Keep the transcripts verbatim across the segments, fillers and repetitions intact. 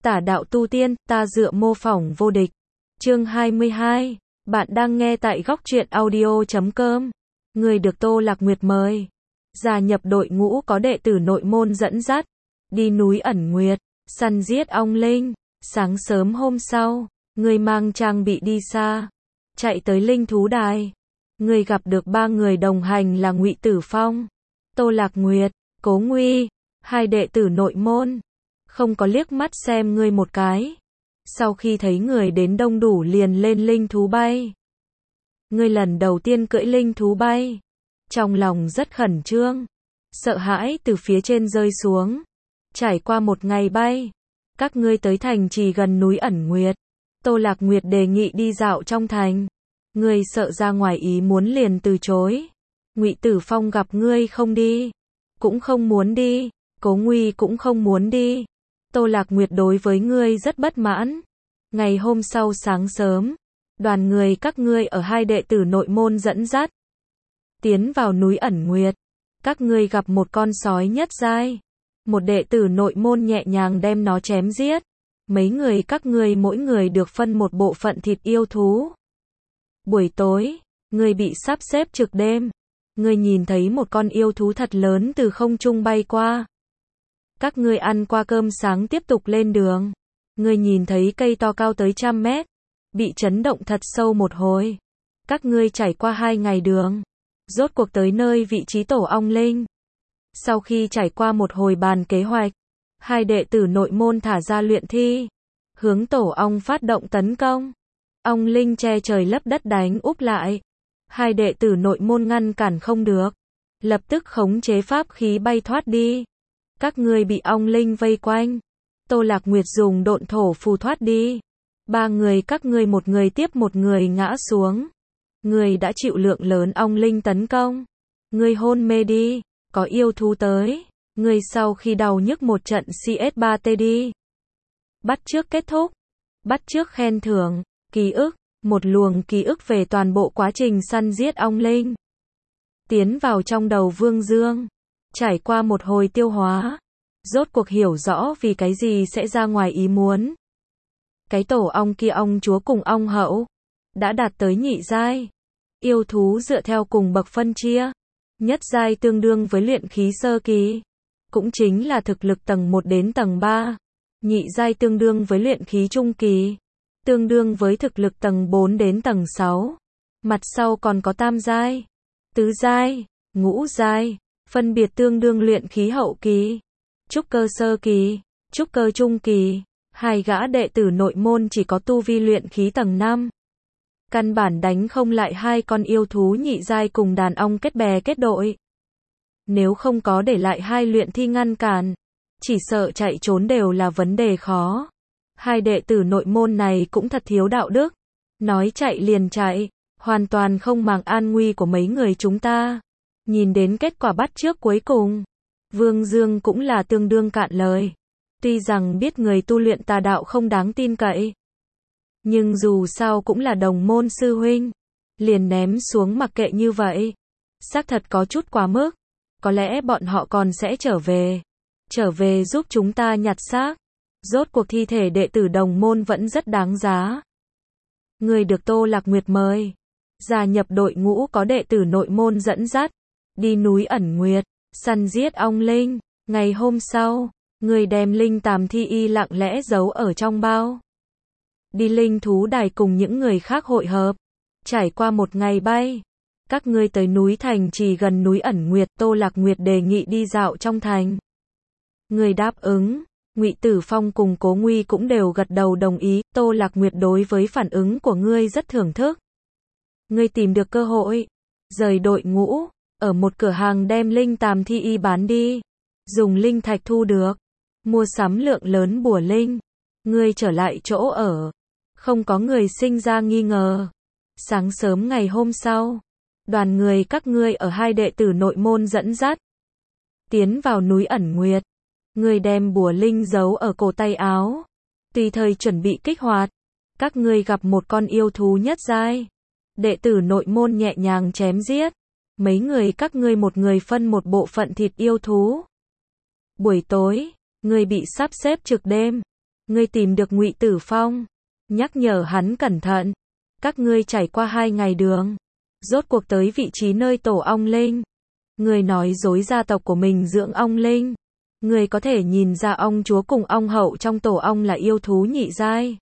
Tả đạo tu tiên, ta dựa mô phỏng vô địch. Chương hai mươi hai. Bạn đang nghe tại góc truyện audio chấm com. Người được Tô Lạc Nguyệt mời gia nhập đội ngũ có đệ tử nội môn dẫn dắt, đi núi ẩn nguyệt, săn giết ong linh. Sáng sớm hôm sau, người mang trang bị đi xa, chạy tới linh thú đài. Người gặp được ba người đồng hành là Ngụy Tử Phong, Tô Lạc Nguyệt, Cố Nguy, hai đệ tử nội môn. Không có liếc mắt xem ngươi một cái. Sau khi thấy người đến đông đủ liền lên linh thú bay. Ngươi lần đầu tiên cưỡi linh thú bay, trong lòng rất khẩn trương, sợ hãi từ phía trên rơi xuống. Trải qua một ngày bay, các ngươi tới thành trì gần núi ẩn nguyệt. Tô Lạc Nguyệt đề nghị đi dạo trong thành. Ngươi sợ ra ngoài ý muốn liền từ chối. Ngụy Tử Phong gặp ngươi không đi, cũng không muốn đi. Cố Nguy cũng không muốn đi. Tô Lạc Nguyệt đối với ngươi rất bất mãn. Ngày hôm sau sáng sớm, đoàn người các ngươi ở hai đệ tử nội môn dẫn dắt, tiến vào núi ẩn nguyệt. Các ngươi gặp một con sói nhất giai. Một đệ tử nội môn nhẹ nhàng đem nó chém giết. Mấy người các ngươi mỗi người được phân một bộ phận thịt yêu thú. Buổi tối, ngươi bị sắp xếp trực đêm. Ngươi nhìn thấy một con yêu thú thật lớn từ không trung bay qua. Các ngươi ăn qua cơm sáng tiếp tục lên đường. Ngươi nhìn thấy cây to cao tới trăm mét, bị chấn động thật sâu một hồi. Các ngươi trải qua hai ngày đường, rốt cuộc tới nơi vị trí tổ ong linh. Sau khi trải qua một hồi bàn kế hoạch, hai đệ tử nội môn thả ra luyện thi, hướng tổ ong phát động tấn công. Ong linh che trời lấp đất đánh úp lại. Hai đệ tử nội môn ngăn cản không được, lập tức khống chế pháp khí bay thoát đi. Các ngươi bị ong linh vây quanh. Tô Lạc Nguyệt dùng độn thổ phù thoát đi. Ba người các ngươi một người tiếp một người ngã xuống. Ngươi đã chịu lượng lớn ong linh tấn công. Ngươi hôn mê đi, có yêu thú tới. Ngươi sau khi đau nhức một trận xê ét ba tê đi. Bắt trước kết thúc. Bắt trước khen thưởng, ký ức, một luồng ký ức về toàn bộ quá trình săn giết ong linh. Tiến vào trong đầu Vương Dương. Trải qua một hồi tiêu hóa, rốt cuộc hiểu rõ vì cái gì sẽ ra ngoài ý muốn. Cái tổ ong kia ong chúa cùng ong hậu đã đạt tới nhị giai. Yêu thú dựa theo cùng bậc phân chia. Nhất giai tương đương với luyện khí sơ kỳ, cũng chính là thực lực tầng một đến tầng ba. Nhị giai tương đương với luyện khí trung kỳ, tương đương với thực lực tầng bốn đến tầng sáu. Mặt sau còn có tam giai, tứ giai, ngũ giai. Phân biệt tương đương luyện khí hậu kỳ, trúc cơ sơ kỳ, trúc cơ trung kỳ. Hai gã đệ tử nội môn chỉ có tu vi luyện khí tầng năm. Căn bản đánh không lại hai con yêu thú nhị giai cùng đàn ong kết bè kết đội. Nếu không có để lại hai luyện thi ngăn cản, chỉ sợ chạy trốn đều là vấn đề khó. Hai đệ tử nội môn này cũng thật thiếu đạo đức. Nói chạy liền chạy, hoàn toàn không màng an nguy của mấy người chúng ta. Nhìn đến kết quả bắt trước cuối cùng, Vương Dương cũng là tương đương cạn lời. Tuy rằng biết người tu luyện tà đạo không đáng tin cậy, nhưng dù sao cũng là đồng môn sư huynh, liền ném xuống mặc kệ như vậy. Xác thật có chút quá mức. Có lẽ bọn họ còn sẽ trở về. Trở về giúp chúng ta nhặt xác. Rốt cuộc thi thể đệ tử đồng môn vẫn rất đáng giá. Người được Tô Lạc Nguyệt mời gia nhập đội ngũ có đệ tử nội môn dẫn dắt, đi núi ẩn nguyệt, săn giết ong linh. Ngày hôm sau, người đem linh tàm thi y lặng lẽ giấu ở trong bao. Đi linh thú đài cùng những người khác hội hợp. Trải qua một ngày bay, các ngươi tới núi thành trì gần núi ẩn nguyệt. Tô Lạc Nguyệt đề nghị đi dạo trong thành. Người đáp ứng. Ngụy Tử Phong cùng Cố Nguy cũng đều gật đầu đồng ý. Tô Lạc Nguyệt đối với phản ứng của ngươi rất thưởng thức. Ngươi tìm được cơ hội, rời đội ngũ, ở một cửa hàng đem linh tàm thi y bán đi, dùng linh thạch thu được, mua sắm lượng lớn bùa linh. Ngươi trở lại chỗ ở, không có người sinh ra nghi ngờ. Sáng sớm ngày hôm sau, đoàn người các ngươi ở hai đệ tử nội môn dẫn dắt, tiến vào núi ẩn nguyệt. Ngươi đem bùa linh giấu ở cổ tay áo, tùy thời chuẩn bị kích hoạt. Các ngươi gặp một con yêu thú nhất giai. Đệ tử nội môn nhẹ nhàng chém giết. Mấy người các ngươi một người phân một bộ phận thịt yêu thú. Buổi tối, ngươi bị sắp xếp trực đêm. Ngươi tìm được Ngụy Tử Phong, nhắc nhở hắn cẩn thận. Các ngươi trải qua hai ngày đường, rốt cuộc tới vị trí nơi tổ ong linh. Ngươi nói dối gia tộc của mình dưỡng ong linh. Ngươi có thể nhìn ra ong chúa cùng ong hậu trong tổ ong là yêu thú nhị giai.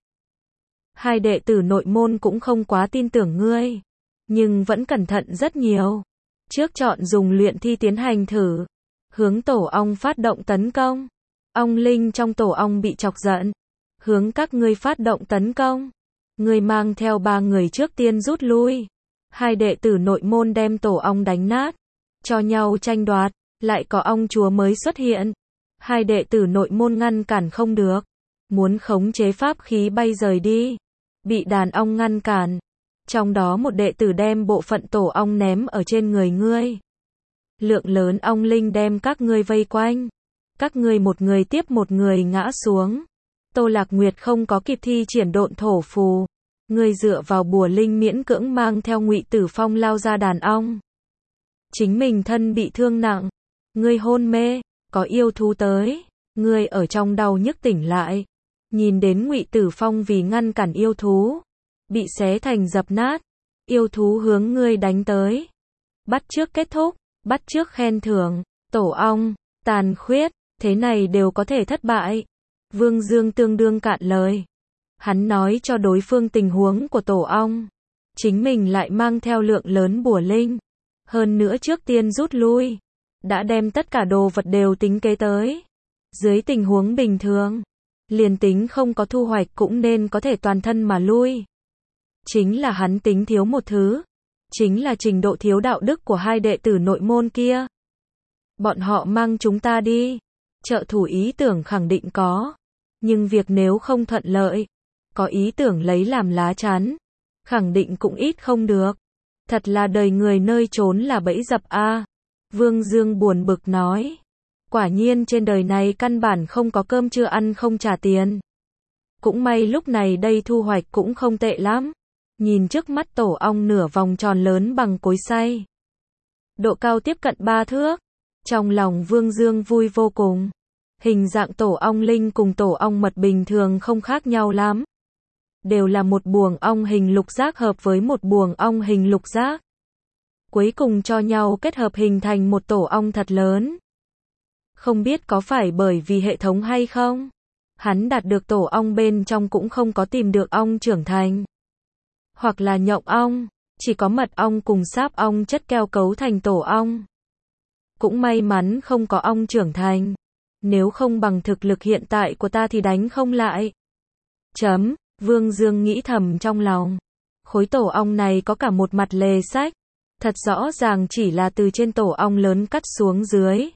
Hai đệ tử nội môn cũng không quá tin tưởng ngươi, nhưng vẫn cẩn thận rất nhiều. Trước chọn dùng luyện thi tiến hành thử, hướng tổ ong phát động tấn công. Ong linh trong tổ ong bị chọc giận, hướng các ngươi phát động tấn công. Ngươi mang theo ba người trước tiên rút lui. Hai đệ tử nội môn đem tổ ong đánh nát, cho nhau tranh đoạt, lại có ong chúa mới xuất hiện. Hai đệ tử nội môn ngăn cản không được, muốn khống chế pháp khí bay rời đi, bị đàn ong ngăn cản. Trong đó một đệ tử đem bộ phận tổ ong ném ở trên người ngươi. Lượng lớn ong linh đem các ngươi vây quanh. Các ngươi một người tiếp một người ngã xuống. Tô Lạc Nguyệt không có kịp thi triển độn thổ phù. Ngươi dựa vào bùa linh miễn cưỡng mang theo Ngụy Tử Phong lao ra đàn ong. Chính mình thân bị thương nặng. Ngươi hôn mê, có yêu thú tới. Ngươi ở trong đau nhức tỉnh lại. Nhìn đến Ngụy Tử Phong vì ngăn cản yêu thú, bị xé thành dập nát. Yêu thú hướng ngươi đánh tới. Bắt trước kết thúc, bắt trước khen thưởng, tổ ong, tàn khuyết, thế này đều có thể thất bại. Vương Dương tương đương cạn lời. Hắn nói cho đối phương tình huống của tổ ong. Chính mình lại mang theo lượng lớn bùa linh. Hơn nữa trước tiên rút lui. Đã đem tất cả đồ vật đều tính kế tới. Dưới tình huống bình thường, liền tính không có thu hoạch cũng nên có thể toàn thân mà lui. Chính là hắn tính thiếu một thứ. Chính là trình độ thiếu đạo đức của hai đệ tử nội môn kia. Bọn họ mang chúng ta đi. Trợ thủ ý tưởng khẳng định có. Nhưng việc nếu không thuận lợi, có ý tưởng lấy làm lá chắn, khẳng định cũng ít không được. Thật là đời người nơi trốn là bẫy dập a. Vương Dương buồn bực nói. Quả nhiên trên đời này căn bản không có cơm chưa ăn không trả tiền. Cũng may lúc này đây thu hoạch cũng không tệ lắm. Nhìn trước mắt tổ ong nửa vòng tròn lớn bằng cối xay. Độ cao tiếp cận ba thước. Trong lòng Vương Dương vui vô cùng. Hình dạng tổ ong linh cùng tổ ong mật bình thường không khác nhau lắm. Đều là một buồng ong hình lục giác hợp với một buồng ong hình lục giác. Cuối cùng cho nhau kết hợp hình thành một tổ ong thật lớn. Không biết có phải bởi vì hệ thống hay không? Hắn đạt được tổ ong bên trong cũng không có tìm được ong trưởng thành. Hoặc là nhộng ong, chỉ có mật ong cùng sáp ong chất keo cấu thành tổ ong. Cũng may mắn không có ong trưởng thành. Nếu không bằng thực lực hiện tại của ta thì đánh không lại. Chấm, Vương Dương nghĩ thầm trong lòng. Khối tổ ong này có cả một mặt lề sách. Thật rõ ràng chỉ là từ trên tổ ong lớn cắt xuống dưới.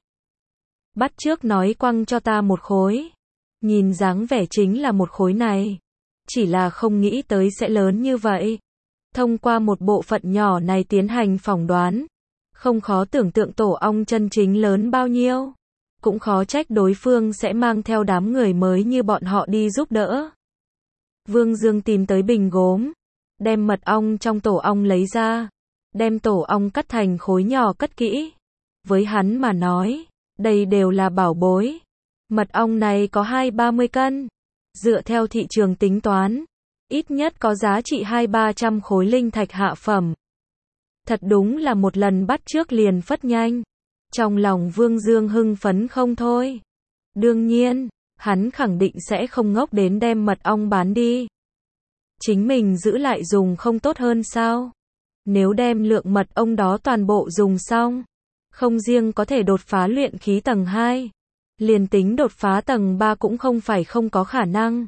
Bắt trước nói quăng cho ta một khối. Nhìn dáng vẻ chính là một khối này. Chỉ là không nghĩ tới sẽ lớn như vậy. Thông qua một bộ phận nhỏ này tiến hành phỏng đoán. Không khó tưởng tượng tổ ong chân chính lớn bao nhiêu. Cũng khó trách đối phương sẽ mang theo đám người mới như bọn họ đi giúp đỡ. Vương Dương tìm tới bình gốm. Đem mật ong trong tổ ong lấy ra. Đem tổ ong cắt thành khối nhỏ cất kỹ. Với hắn mà nói, đây đều là bảo bối. Mật ong này có hai ba mươi cân. Dựa theo thị trường tính toán, ít nhất có giá trị hai ba trăm khối linh thạch hạ phẩm. Thật đúng là một lần bắt trước liền phất nhanh. Trong lòng Vương Dương hưng phấn không thôi. Đương nhiên, hắn khẳng định sẽ không ngốc đến đem mật ong bán đi. Chính mình giữ lại dùng không tốt hơn sao? Nếu đem lượng mật ong đó toàn bộ dùng xong, không riêng có thể đột phá luyện khí tầng hai, liền tính đột phá tầng ba cũng không phải không có khả năng.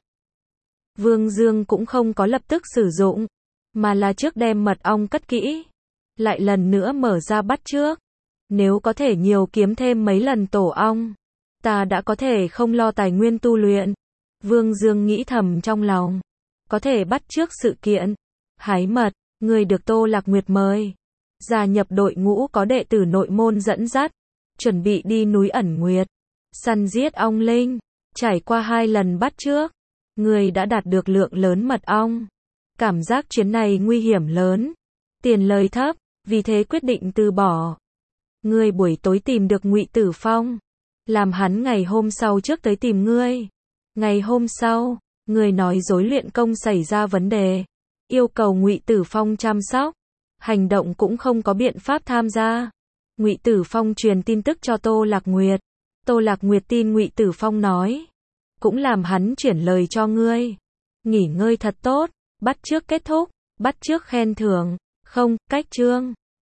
Vương Dương cũng không có lập tức sử dụng, mà là trước đem mật ong cất kỹ, lại lần nữa mở ra bắt trước. Nếu có thể nhiều kiếm thêm mấy lần tổ ong, ta đã có thể không lo tài nguyên tu luyện. Vương Dương nghĩ thầm trong lòng, có thể bắt trước sự kiện. Hái mật, người được Tô Lạc Nguyệt mời. Gia nhập đội ngũ có đệ tử nội môn dẫn dắt, chuẩn bị đi núi ẩn nguyệt, săn giết ong linh. Trải qua hai lần bắt trước, người đã đạt được lượng lớn mật ong. Cảm giác chuyến này nguy hiểm lớn, tiền lời thấp, vì thế quyết định từ bỏ. Ngươi buổi tối tìm được Ngụy Tử Phong, làm hắn ngày hôm sau trước tới tìm ngươi. Ngày hôm sau, người nói dối luyện công xảy ra vấn đề, yêu cầu Ngụy Tử Phong chăm sóc, hành động cũng không có biện pháp tham gia. Ngụy Tử Phong truyền tin tức cho Tô Lạc Nguyệt. Tô Lạc Nguyệt tin Ngụy Tử Phong nói, cũng làm hắn chuyển lời cho ngươi. Nghỉ ngơi thật tốt, bắt trước kết thúc, bắt trước khen thưởng, không, cách chương.